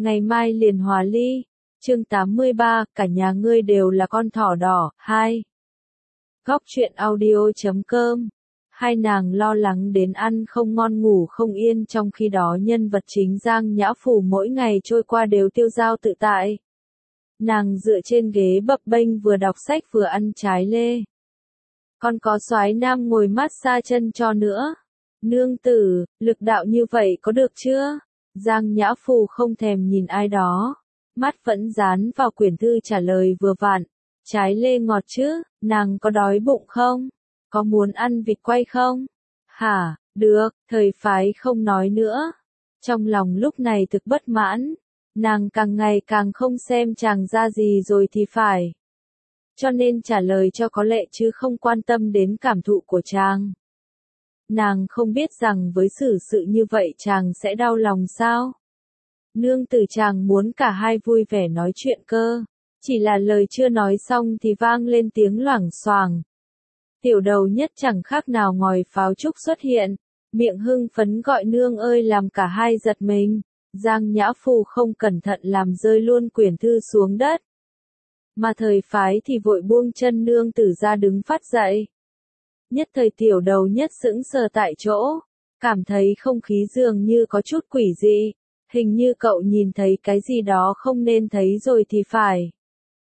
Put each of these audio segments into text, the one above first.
ngày mai liền hòa ly. Chương 83, cả nhà ngươi đều là con thỏ đỏ. 2. Góc truyện audio.com. Hai nàng lo lắng đến ăn không ngon ngủ không yên, trong khi đó nhân vật chính Giang Nhã Phù mỗi ngày trôi qua đều tiêu dao tự tại. Nàng dựa trên ghế bập bênh vừa đọc sách vừa ăn trái lê. Còn có soái nam ngồi massage chân cho nữa. Nương tử, lực đạo như vậy có được chưa? Giang Nhã Phù không thèm nhìn ai đó. Mắt vẫn dán vào quyển thư trả lời vừa vặn. Trái lê ngọt chứ, nàng có đói bụng không? Có muốn ăn vịt quay không? Hả, được, thời phái không nói nữa. Trong lòng lúc này thực bất mãn. Nàng càng ngày càng không xem chàng ra gì rồi thì phải. Cho nên trả lời cho có lệ chứ không quan tâm đến cảm thụ của chàng. Nàng không biết rằng với xử sự như vậy chàng sẽ đau lòng sao? Nương tử chàng muốn cả hai vui vẻ nói chuyện cơ. Chỉ là lời chưa nói xong thì vang lên tiếng loảng xoảng. Tiểu đầu nhất chẳng khác nào ngòi pháo trúc xuất hiện. Miệng hưng phấn gọi nương ơi, làm cả hai giật mình. Giang Nhã Phù không cẩn thận làm rơi luôn quyển thư xuống đất. Mà thời phái thì vội buông chân nương tử ra đứng phát dậy. Nhất thời tiểu đầu nhất sững sờ tại chỗ. Cảm thấy không khí dường như có chút quỷ dị. Hình như cậu nhìn thấy cái gì đó không nên thấy rồi thì phải.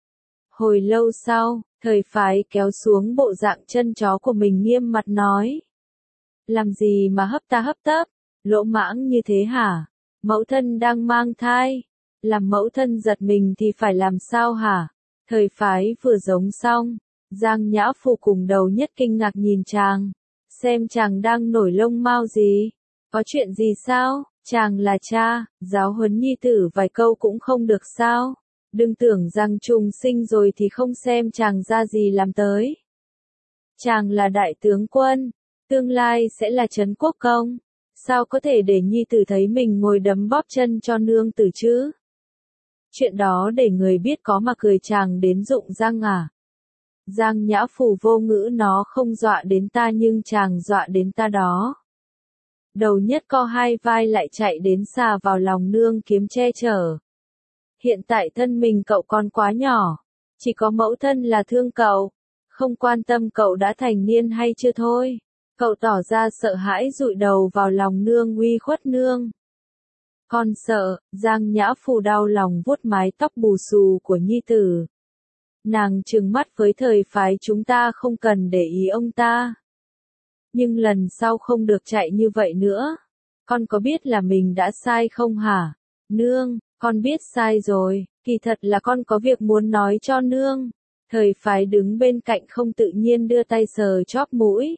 Hồi lâu sau, thời phái kéo xuống bộ dạng chân chó của mình nghiêm mặt nói. Làm gì mà hấp ta hấp tấp, lỗ mãng như thế hả? Mẫu thân đang mang thai. Làm mẫu thân giật mình thì phải làm sao hả? Thời phái vừa giống xong. Giang Nhã Phù cùng đầu nhất kinh ngạc nhìn chàng. Xem chàng đang nổi lông mao gì? Có chuyện gì sao? Chàng là cha, giáo huấn nhi tử vài câu cũng không được sao? Đừng tưởng rằng trùng sinh rồi thì không xem chàng ra gì làm tới. Chàng là đại tướng quân, tương lai sẽ là trấn quốc công. Sao có thể để nhi tử thấy mình ngồi đấm bóp chân cho nương tử chứ? Chuyện đó để người biết có mà cười chàng đến rụng răng à? Giang Nhã Phù vô ngữ, nó không dọa đến ta nhưng chàng dọa đến ta đó. Đầu nhất co hai vai lại chạy đến xà vào lòng nương kiếm che chở. Hiện tại thân mình cậu còn quá nhỏ. Chỉ có mẫu thân là thương cậu. Không quan tâm cậu đã thành niên hay chưa thôi. Cậu tỏ ra sợ hãi dụi đầu vào lòng nương uy khuất nương. Con sợ, Giang Nhã Phù đau lòng vuốt mái tóc bù xù của nhi tử. Nàng trừng mắt với thời phái, chúng ta không cần để ý ông ta. Nhưng lần sau không được chạy như vậy nữa. Con có biết là mình đã sai không hả? Nương, con biết sai rồi, kỳ thật là con có việc muốn nói cho nương. Thời phái đứng bên cạnh không tự nhiên đưa tay sờ chóp mũi.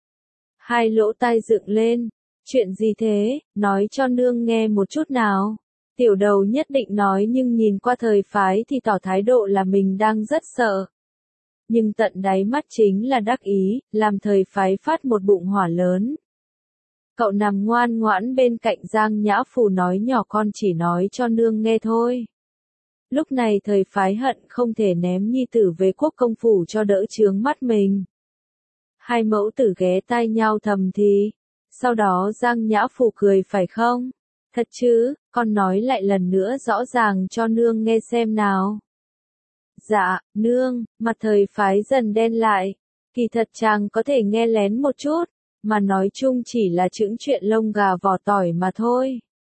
Hai lỗ tai dựng lên. Chuyện gì thế, nói cho nương nghe một chút nào. Tiểu đầu nhất định nói nhưng nhìn qua thời phái thì tỏ thái độ là mình đang rất sợ. Nhưng tận đáy mắt chính là đắc ý, làm thời phái phát một bụng hỏa lớn. Cậu nằm ngoan ngoãn bên cạnh Giang Nhã Phù nói nhỏ, con chỉ nói cho nương nghe thôi. Lúc này thời phái hận không thể ném nhi tử về quốc công phủ cho đỡ chướng mắt mình. Hai mẫu tử ghé tai nhau thầm thì. Sau đó Giang Nhã Phù cười, phải không? Thật chứ, con nói lại lần nữa rõ ràng cho nương nghe xem nào. Dạ, nương, mặt thời phái dần đen lại. Kỳ thật chàng có thể nghe lén một chút, mà nói chung chỉ là chững chuyện lông gà vỏ tỏi mà thôi.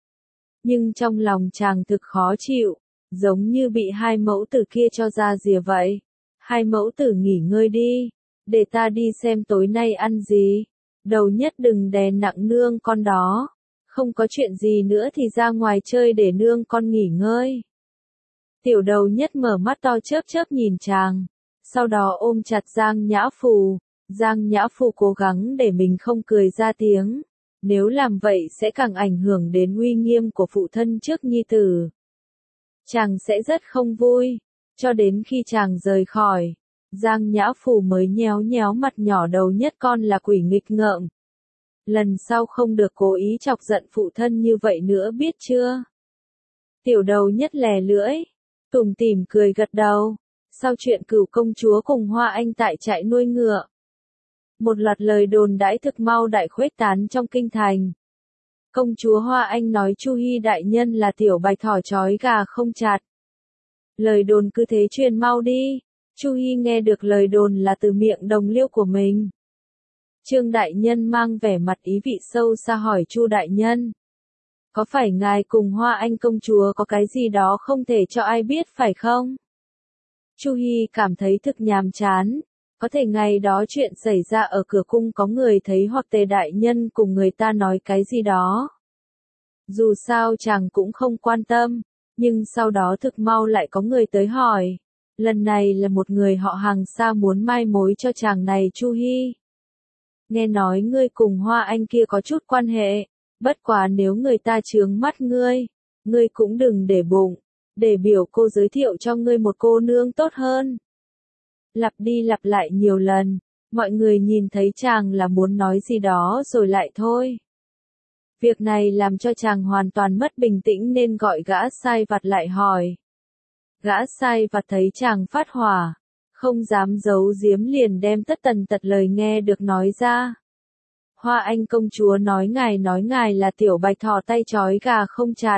Nhưng trong lòng chàng thực khó chịu, giống như bị hai mẫu tử kia cho ra rìa vậy. Hai mẫu tử nghỉ ngơi đi, để ta đi xem tối nay ăn gì. Đầu nhất đừng đè nặng nương con đó. Không có chuyện gì nữa thì ra ngoài chơi để nương con nghỉ ngơi. Tiểu đầu nhất mở mắt to chớp chớp nhìn chàng. Sau đó ôm chặt Giang Nhã Phù. Giang Nhã Phù cố gắng để mình không cười ra tiếng. Nếu làm vậy sẽ càng ảnh hưởng đến uy nghiêm của phụ thân trước nhi tử. Chàng sẽ rất không vui. Cho đến khi chàng rời khỏi, Giang Nhã Phù mới nhéo nhéo mặt nhỏ, đầu nhất con là quỷ nghịch ngợm. Lần sau không được cố ý chọc giận phụ thân như vậy nữa, biết chưa? Tiểu đầu nhất lè lưỡi, tủm tỉm cười gật đầu. Sau chuyện Cửu công chúa cùng Hoa Anh tại trại nuôi ngựa, một loạt lời đồn đãi thực mau đại khuếch tán trong kinh thành. Công chúa Hoa Anh nói Chu Hi đại nhân là tiểu bạch thỏ trói gà không chặt. Lời đồn cứ thế truyền mau đi. Chu Hi nghe được lời đồn là từ miệng đồng liêu của mình. Trương đại nhân mang vẻ mặt ý vị sâu xa hỏi Chu đại nhân. Có phải ngài cùng Hoa Anh công chúa có cái gì đó không thể cho ai biết phải không? Chu Hi cảm thấy thực nhàm chán. Có thể ngày đó chuyện xảy ra ở cửa cung có người thấy hoặc Tề đại nhân cùng người ta nói cái gì đó. Dù sao chàng cũng không quan tâm, nhưng sau đó thực mau lại có người tới hỏi. Lần này là một người họ hàng xa muốn mai mối cho chàng này Chu Hi. Nghe nói ngươi cùng Hoa Anh kia có chút quan hệ, bất quá nếu người ta chướng mắt ngươi cũng đừng để bụng, để biểu cô giới thiệu cho ngươi một cô nương tốt hơn. Lặp đi lặp lại nhiều lần, mọi người nhìn thấy chàng là muốn nói gì đó rồi lại thôi. Việc này làm cho chàng hoàn toàn mất bình tĩnh nên gọi gã sai vặt lại hỏi. Gã sai vặt thấy chàng phát hỏa, không dám giấu giếm liền đem tất tần tật lời nghe được nói ra. Hoa Anh công chúa nói ngài là tiểu bạch thỏ tay trói gà không chặt.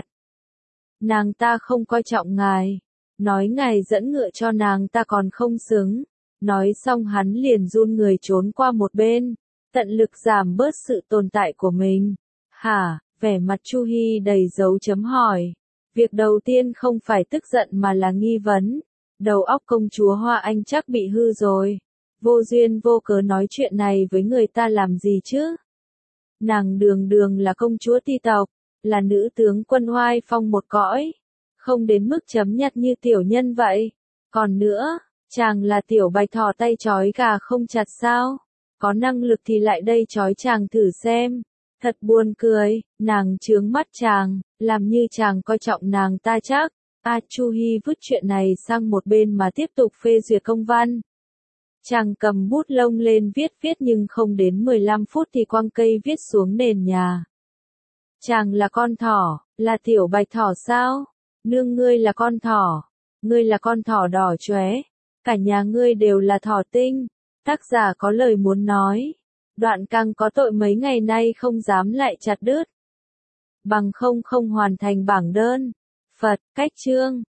Nàng ta không coi trọng ngài, nói ngài dẫn ngựa cho nàng ta còn không xứng. Nói xong hắn liền run người trốn qua một bên, tận lực giảm bớt sự tồn tại của mình. Hả, vẻ mặt Chu Hi đầy dấu chấm hỏi. Việc đầu tiên không phải tức giận mà là nghi vấn. Đầu óc công chúa Hoa Anh chắc bị hư rồi. Vô duyên vô cớ nói chuyện này với người ta làm gì chứ? Nàng đường đường là công chúa ti tộc, là nữ tướng quân oai phong một cõi. Không đến mức chấm nhặt như tiểu nhân vậy. Còn nữa, chàng là tiểu bạch thỏ tay trói gà không chặt sao? Có năng lực thì lại đây trói chàng thử xem. Thật buồn cười, nàng chướng mắt chàng, làm như chàng coi trọng nàng ta chắc. Chu Hi vứt chuyện này sang một bên mà tiếp tục phê duyệt công văn. Chàng cầm bút lông lên viết nhưng không đến 15 phút thì quăng cây viết xuống nền nhà. Chàng là con thỏ, là tiểu bạch thỏ sao? Nương ngươi là con thỏ, ngươi là con thỏ đỏ chóe, cả nhà ngươi đều là thỏ tinh. Tác giả có lời muốn nói. Đoạn Căng có tội mấy ngày nay không dám lại chặt đứt. Bằng không hoàn thành bảng đơn. Phật, cách chương.